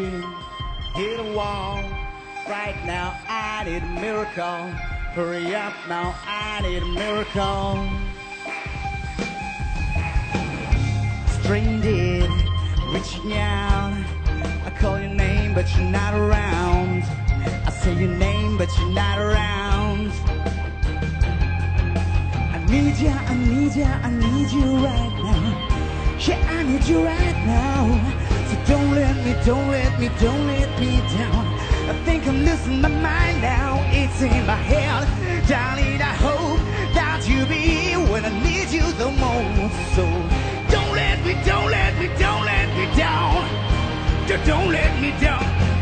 head hit a wall. Right now I need a miracle. Hurry up now, I need a miracle. Stranded, reaching out. I call your name but you're not around. I say your name but you're not around. I need you, I need you, I need you right now. Yeah, I need you right now. So don't let me, don't let me, don't let me down. I think I'm losing my mind now. It's in my head, darling. I hope that you'll be here when I need you the most. So don't let me, don't let me, don't let me down. Don't let me down.